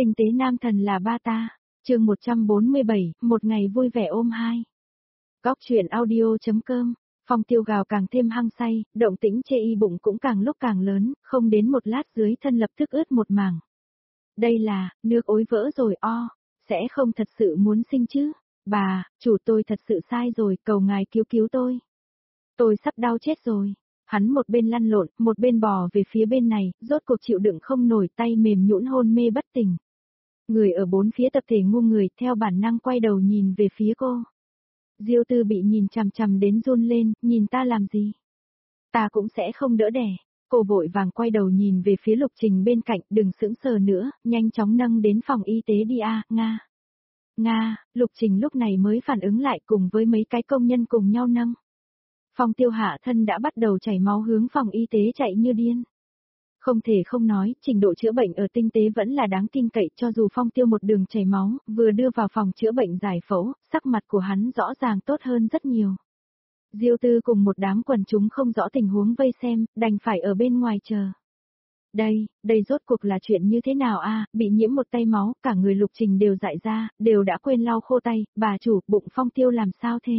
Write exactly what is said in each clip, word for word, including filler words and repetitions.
Tinh tế nam thần là ba ta. Chương một trăm bốn mươi bảy, một ngày vui vẻ ôm hai. Góc truyện audio.com. Phong Tiêu gào càng thêm hăng say, động tĩnh chê y bụng cũng càng lúc càng lớn, không đến một lát dưới thân lập tức ướt một mảng. Đây là, nước ối vỡ rồi o, sẽ không thật sự muốn sinh chứ? Bà, chủ tôi thật sự sai rồi, cầu ngài cứu cứu tôi. Tôi sắp đau chết rồi. Hắn một bên lăn lộn, một bên bò về phía bên này, rốt cuộc chịu đựng không nổi, tay mềm nhũn hôn mê bất tỉnh. Người ở bốn phía tập thể ngu người theo bản năng quay đầu nhìn về phía cô. Diêu Tư bị nhìn chằm chằm đến run lên, nhìn ta làm gì? Ta cũng sẽ không đỡ đẻ. Cô vội vàng quay đầu nhìn về phía Lục Trình bên cạnh, đừng sững sờ nữa, nhanh chóng nâng đến phòng y tế đi a, Nga. Nga, Lục Trình lúc này mới phản ứng lại cùng với mấy cái công nhân cùng nhau nâng. Phong Tiêu hạ thân đã bắt đầu chảy máu hướng phòng y tế chạy như điên. Không thể không nói, trình độ chữa bệnh ở tinh tế vẫn là đáng tin cậy, cho dù Phong Tiêu một đường chảy máu, vừa đưa vào phòng chữa bệnh giải phẫu, sắc mặt của hắn rõ ràng tốt hơn rất nhiều. Diêu Tư cùng một đám quần chúng không rõ tình huống vây xem, đành phải ở bên ngoài chờ. Đây, đây rốt cuộc là chuyện như thế nào a? Bị nhiễm một tay máu, cả người Lục Trình đều dại ra, đều đã quên lau khô tay, bà chủ, bụng Phong Tiêu làm sao thế?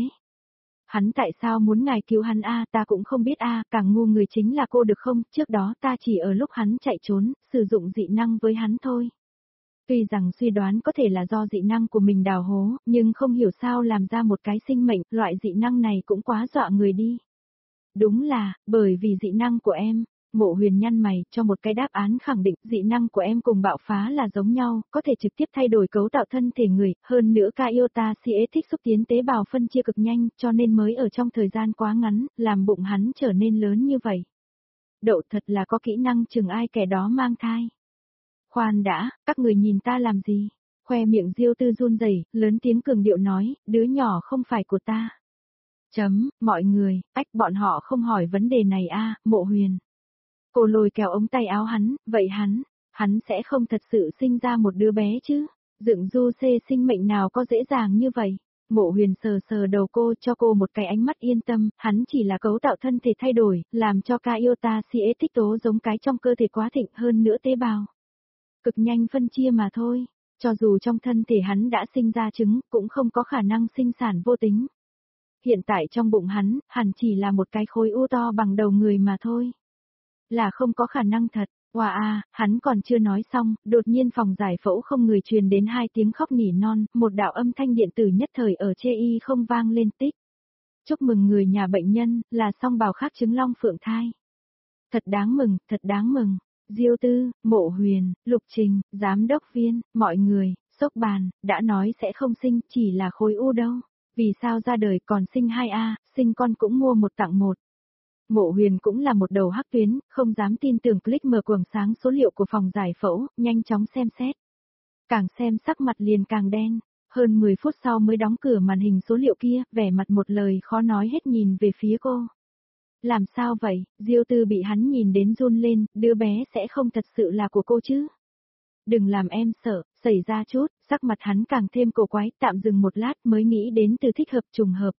Hắn tại sao muốn ngài cứu hắn a? Ta cũng không biết a, càng ngu người chính là cô được không? Trước đó ta chỉ ở lúc hắn chạy trốn, sử dụng dị năng với hắn thôi. Tuy rằng suy đoán có thể là do dị năng của mình đào hố, nhưng không hiểu sao làm ra một cái sinh mệnh, loại dị năng này cũng quá dọa người đi. Đúng là, bởi vì dị năng của em. Mộ Huyền nhăn mày, cho một cái đáp án khẳng định, dị năng của em cùng bạo phá là giống nhau, có thể trực tiếp thay đổi cấu tạo thân thể người, hơn nữa Kaiota Cie thích xúc tiến tế bào phân chia cực nhanh, cho nên mới ở trong thời gian quá ngắn, làm bụng hắn trở nên lớn như vậy. Đậu thật là có kỹ năng chừng ai kẻ đó mang thai. Khoan đã, các người nhìn ta làm gì? Khoe miệng Diêu Tư run rẩy, lớn tiếng cường điệu nói, đứa nhỏ không phải của ta. Chấm, mọi người, ách bọn họ không hỏi vấn đề này a, Mộ Huyền. Cô lôi kéo ống tay áo hắn, vậy hắn, hắn sẽ không thật sự sinh ra một đứa bé chứ? Dựng du xê sinh mệnh nào có dễ dàng như vậy? Mộ Huyền sờ sờ đầu cô, cho cô một cái ánh mắt yên tâm, hắn chỉ là cấu tạo thân thể thay đổi, làm cho Kaiota Cie tích tố giống cái trong cơ thể quá thịnh hơn nữa tế bào. Cực nhanh phân chia mà thôi, cho dù trong thân thể hắn đã sinh ra trứng, cũng không có khả năng sinh sản vô tính. Hiện tại trong bụng hắn, hẳn chỉ là một cái khối u to bằng đầu người mà thôi. Là không có khả năng thật, wow à, hắn còn chưa nói xong, đột nhiên phòng giải phẫu không người truyền đến hai tiếng khóc nỉ non, một đạo âm thanh điện tử nhất thời ở chê y không vang lên tích. Chúc mừng người nhà bệnh nhân, là song bào khác trứng long phượng thai. Thật đáng mừng, thật đáng mừng. Diêu Tư, Mộ Huyền, Lục Trình, giám đốc viên, mọi người, sốc bàn, đã nói sẽ không sinh, chỉ là khối u đâu. Vì sao ra đời còn sinh hai a, sinh con cũng mua một tặng một. Mộ Huyền cũng là một đầu hắc tuyến, không dám tin tưởng, click mở quầng sáng số liệu của phòng giải phẫu, nhanh chóng xem xét. Càng xem sắc mặt liền càng đen, hơn mười phút sau mới đóng cửa màn hình số liệu kia, vẻ mặt một lời khó nói hết nhìn về phía cô. Làm sao vậy? Diêu Tư bị hắn nhìn đến run lên, đứa bé sẽ không thật sự là của cô chứ? Đừng làm em sợ, xảy ra chút, sắc mặt hắn càng thêm cổ quái, tạm dừng một lát mới nghĩ đến từ thích hợp trùng hợp.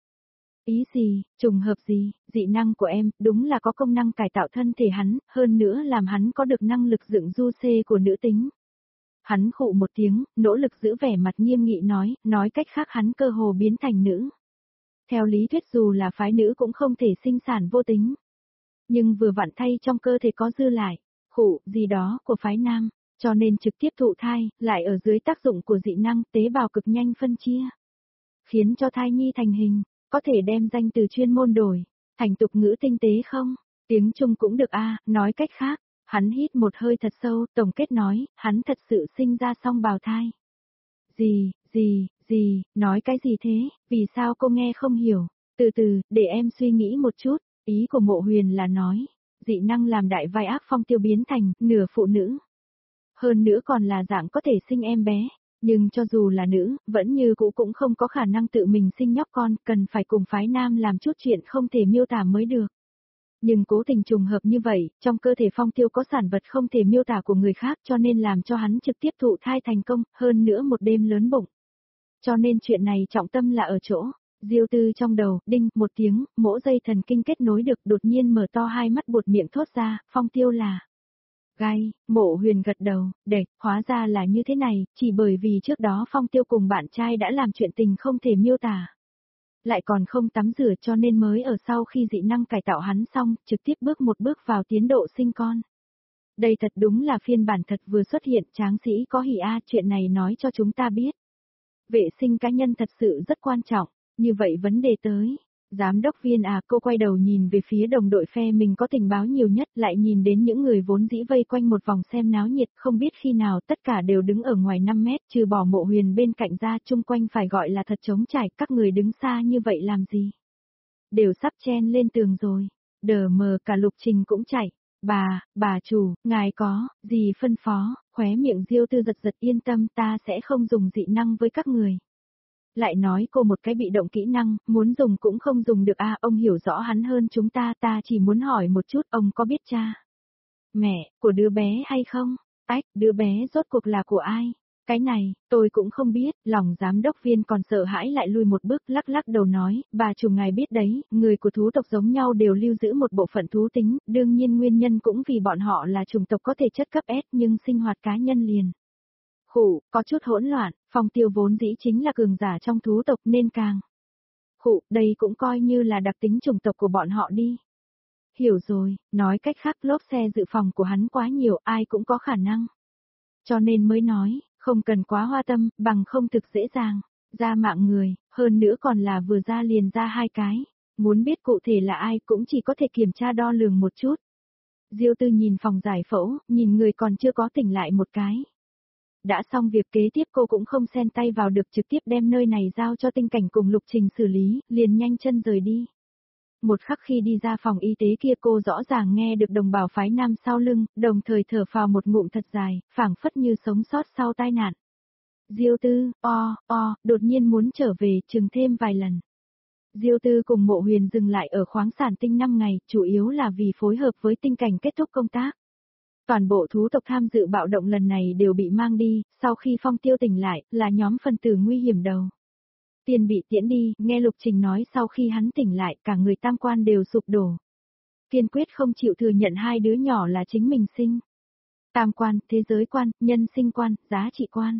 Ý gì, trùng hợp gì, dị năng của em, đúng là có công năng cải tạo thân thể hắn, hơn nữa làm hắn có được năng lực dựng du xê của nữ tính. Hắn khụ một tiếng, nỗ lực giữ vẻ mặt nghiêm nghị nói, nói cách khác hắn cơ hồ biến thành nữ. Theo lý thuyết dù là phái nữ cũng không thể sinh sản vô tính. Nhưng vừa vặn thay trong cơ thể có dư lại, khụ, gì đó của phái nam, cho nên trực tiếp thụ thai, lại ở dưới tác dụng của dị năng tế bào cực nhanh phân chia. Khiến cho thai nhi thành hình. Có thể đem danh từ chuyên môn đổi, thành tục ngữ tinh tế không? Tiếng Trung cũng được a, nói cách khác, hắn hít một hơi thật sâu, tổng kết nói, hắn thật sự sinh ra song bào thai. Gì, gì, gì, nói cái gì thế, vì sao cô nghe không hiểu? Từ từ, để em suy nghĩ một chút, ý của Mộ Huyền là nói, dị năng làm đại vai ác Phong Tiêu biến thành nửa phụ nữ. Hơn nữa còn là dạng có thể sinh em bé. Nhưng cho dù là nữ, vẫn như cũ cũng không có khả năng tự mình sinh nhóc con, cần phải cùng phái nam làm chút chuyện không thể miêu tả mới được. Nhưng cố tình trùng hợp như vậy, trong cơ thể Phong Tiêu có sản vật không thể miêu tả của người khác cho nên làm cho hắn trực tiếp thụ thai thành công, hơn nữa một đêm lớn bụng. Cho nên chuyện này trọng tâm là ở chỗ, Diêu Tư trong đầu, đinh, một tiếng, mỗ dây thần kinh kết nối được đột nhiên mở to hai mắt buột miệng thốt ra, Phong Tiêu là... Gai, Mộ Huyền gật đầu, để, hóa ra là như thế này, chỉ bởi vì trước đó Phong Tiêu cùng bạn trai đã làm chuyện tình không thể miêu tả. Lại còn không tắm rửa cho nên mới ở sau khi dị năng cải tạo hắn xong, trực tiếp bước một bước vào tiến độ sinh con. Đây thật đúng là phiên bản thật vừa xuất hiện, tráng sĩ có hỉ a, chuyện này nói cho chúng ta biết. Vệ sinh cá nhân thật sự rất quan trọng, như vậy vấn đề tới. Giám đốc Viên à, cô quay đầu nhìn về phía đồng đội phe mình có tình báo nhiều nhất, lại nhìn đến những người vốn dĩ vây quanh một vòng xem náo nhiệt, không biết khi nào tất cả đều đứng ở ngoài năm mét, trừ bỏ Mộ Huyền bên cạnh ra, chung quanh phải gọi là thật trống trải, các người đứng xa như vậy làm gì? Đều sắp chen lên tường rồi, đờ mờ cả Lục Trình cũng chạy. Bà, bà chủ, ngài có, gì phân phó, khóe miệng Diêu Tư giật giật, yên tâm, ta sẽ không dùng dị năng với các người. Lại nói cô một cái bị động kỹ năng, muốn dùng cũng không dùng được à, ông hiểu rõ hắn hơn chúng ta, ta chỉ muốn hỏi một chút, ông có biết cha? Mẹ, của đứa bé hay không? Ách, đứa bé rốt cuộc là của ai? Cái này, tôi cũng không biết, lòng giám đốc Viên còn sợ hãi lại lui một bước, lắc lắc đầu nói, bà chủ ngài biết đấy, người của thú tộc giống nhau đều lưu giữ một bộ phận thú tính, đương nhiên nguyên nhân cũng vì bọn họ là chủng tộc có thể chất cấp S nhưng sinh hoạt cá nhân liền. Khủ, có chút hỗn loạn, Phong Tiêu vốn dĩ chính là cường giả trong thú tộc nên càng. Khủ, đây cũng coi như là đặc tính chủng tộc của bọn họ đi. Hiểu rồi, nói cách khác lốp xe dự phòng của hắn quá nhiều, ai cũng có khả năng. Cho nên mới nói, không cần quá hoa tâm, bằng không thực dễ dàng, ra mạng người, hơn nữa còn là vừa ra liền ra hai cái. Muốn biết cụ thể là ai cũng chỉ có thể kiểm tra đo lường một chút. Diêu Tư nhìn phòng giải phẫu, nhìn người còn chưa có tỉnh lại một cái. Đã xong việc kế tiếp cô cũng không xen tay vào được, trực tiếp đem nơi này giao cho Tinh Cảnh cùng Lục Trình xử lý, liền nhanh chân rời đi. Một khắc khi đi ra phòng y tế kia cô rõ ràng nghe được đồng bào phái nam sau lưng, đồng thời thở phào một ngụm thật dài, phảng phất như sống sót sau tai nạn. Diêu Tư, o, o, đột nhiên muốn trở về, chừng thêm vài lần. Diêu Tư cùng Mộ Huyền dừng lại ở khoáng sản tinh năm ngày, chủ yếu là vì phối hợp với Tinh Cảnh kết thúc công tác. Toàn bộ thú tộc tham dự bạo động lần này đều bị mang đi, sau khi Phong Tiêu tỉnh lại, là nhóm phần tử nguy hiểm đầu. Tiền bị tiễn đi, nghe Lục Trình nói sau khi hắn tỉnh lại, cả người tam quan đều sụp đổ. Kiên quyết không chịu thừa nhận hai đứa nhỏ là chính mình sinh. Tam quan, thế giới quan, nhân sinh quan, giá trị quan.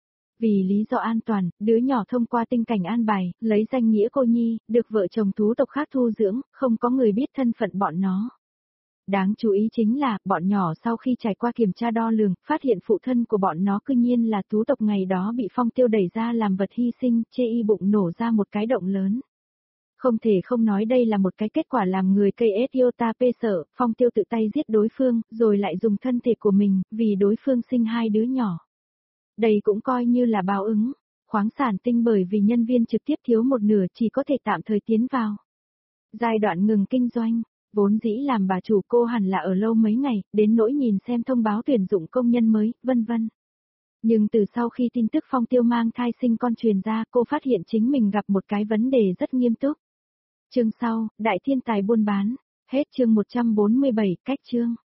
Vì lý do an toàn, đứa nhỏ thông qua Tinh Cảnh an bài, lấy danh nghĩa cô nhi, được vợ chồng thú tộc khác thu dưỡng, không có người biết thân phận bọn nó. Đáng chú ý chính là, bọn nhỏ sau khi trải qua kiểm tra đo lường, phát hiện phụ thân của bọn nó cư nhiên là thú tộc ngày đó bị Phong Tiêu đẩy ra làm vật hy sinh, chê y bụng nổ ra một cái động lớn. Không thể không nói đây là một cái kết quả làm người cây iota pê sợ, Phong Tiêu tự tay giết đối phương, rồi lại dùng thân thể của mình, vì đối phương sinh hai đứa nhỏ. Đây cũng coi như là báo ứng, khoáng sản tinh bởi vì nhân viên trực tiếp thiếu một nửa chỉ có thể tạm thời tiến vào. Giai đoạn ngừng kinh doanh. Vốn dĩ làm bà chủ cô hẳn là ở lâu mấy ngày, đến nỗi nhìn xem thông báo tuyển dụng công nhân mới, vân vân. Nhưng từ sau khi tin tức Phong Tiêu mang thai sinh con truyền ra, cô phát hiện chính mình gặp một cái vấn đề rất nghiêm túc. Chương sau, Đại Thiên Tài buôn bán, hết chương một trăm bốn mươi bảy, cách chương.